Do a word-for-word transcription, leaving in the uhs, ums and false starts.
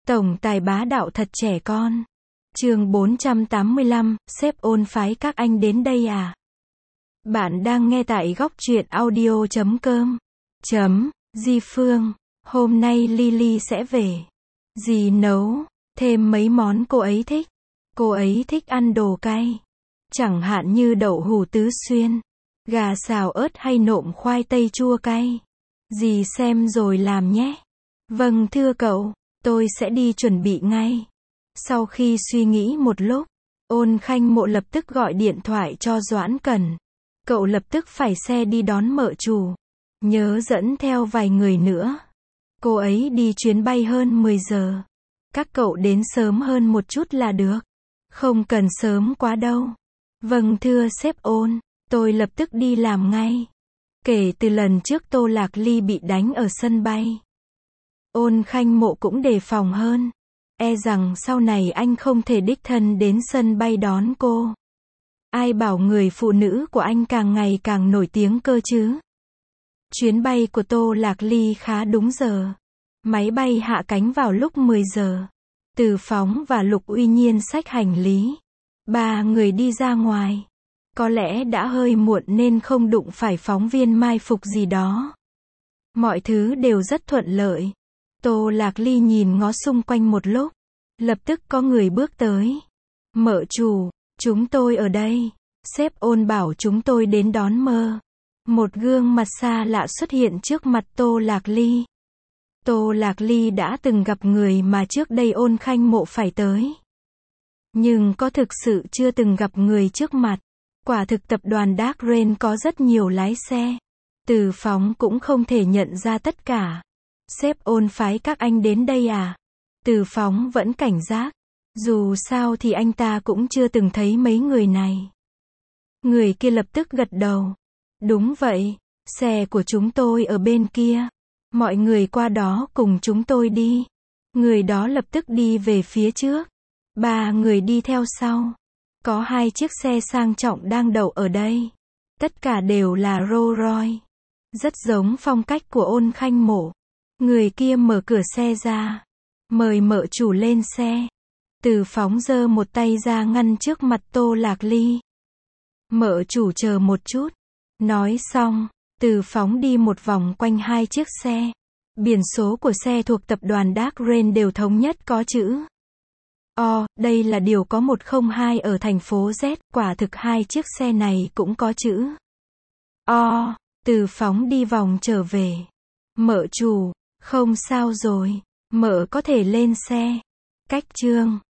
Tổng tài bá đạo thật trẻ con. Chương bốn trăm tám mươi lăm, sếp Ôn phái các anh đến đây à? Bạn đang nghe tại góc truyện audio chấm com. Chấm, Di Phương. Hôm nay Lily sẽ về. Dì nấu thêm mấy món cô ấy thích. Cô ấy thích ăn đồ cay. Chẳng hạn như đậu hũ tứ xuyên, gà xào ớt hay nộm khoai tây chua cay. Dì xem rồi làm nhé. Vâng thưa cậu, tôi sẽ đi chuẩn bị ngay. Sau khi suy nghĩ một lúc, Ôn Khanh Mộ lập tức gọi điện thoại cho Doãn Cẩn. Cậu lập tức phải xe đi đón mợ chủ. Nhớ dẫn theo vài người nữa. Cô ấy đi chuyến bay hơn mười giờ. Các cậu đến sớm hơn một chút là được. Không cần sớm quá đâu. Vâng thưa sếp Ôn, tôi lập tức đi làm ngay. Kể từ lần trước Tô Lạc Ly bị đánh ở sân bay, Ôn Khanh Mộ cũng đề phòng hơn. E rằng sau này anh không thể đích thân đến sân bay đón cô. Ai bảo người phụ nữ của anh càng ngày càng nổi tiếng cơ chứ. Chuyến bay của Tô Lạc Ly khá đúng giờ. Máy bay hạ cánh vào lúc mười giờ. Từ Phóng và Lục Uy Nhiên xách hành lý. Ba người đi ra ngoài. Có lẽ đã hơi muộn nên không đụng phải phóng viên mai phục gì đó. Mọi thứ đều rất thuận lợi. Tô Lạc Ly nhìn ngó xung quanh một lúc. Lập tức có người bước tới. Mợ chủ, chúng tôi ở đây. Sếp Ôn bảo chúng tôi đến đón mơ. Một gương mặt xa lạ xuất hiện trước mặt Tô Lạc Ly. Tô Lạc Ly đã từng gặp người mà trước đây Ôn Khanh Mộ phải tới. Nhưng có thực sự chưa từng gặp người trước mặt. Quả thực tập đoàn Dark Rain có rất nhiều lái xe. Từ Phóng cũng không thể nhận ra tất cả. Sếp Ôn phái các anh đến đây à? Từ Phóng vẫn cảnh giác. Dù sao thì anh ta cũng chưa từng thấy mấy người này. Người kia lập tức gật đầu. Đúng vậy, xe của chúng tôi ở bên kia. Mọi người qua đó cùng chúng tôi đi. Người đó lập tức đi về phía trước. Ba người đi theo sau. Có hai chiếc xe sang trọng đang đậu ở đây. Tất cả đều là Rolls Royce. Rất giống phong cách của Ôn Khanh Mộ. Người kia mở cửa xe ra. Mời mợ chủ lên xe. Từ Phóng giơ một tay ra ngăn trước mặt Tô Lạc Ly. Mợ chủ chờ một chút. Nói xong, Từ Phóng đi một vòng quanh hai chiếc xe. Biển số của xe thuộc tập đoàn Dark Rain đều thống nhất có chữ O, đây là điều có một không hai ở thành phố Z, quả thực hai chiếc xe này cũng có chữ O. Từ Phóng đi vòng trở về. Mợ chủ, không sao rồi, mợ có thể lên xe. Cách chương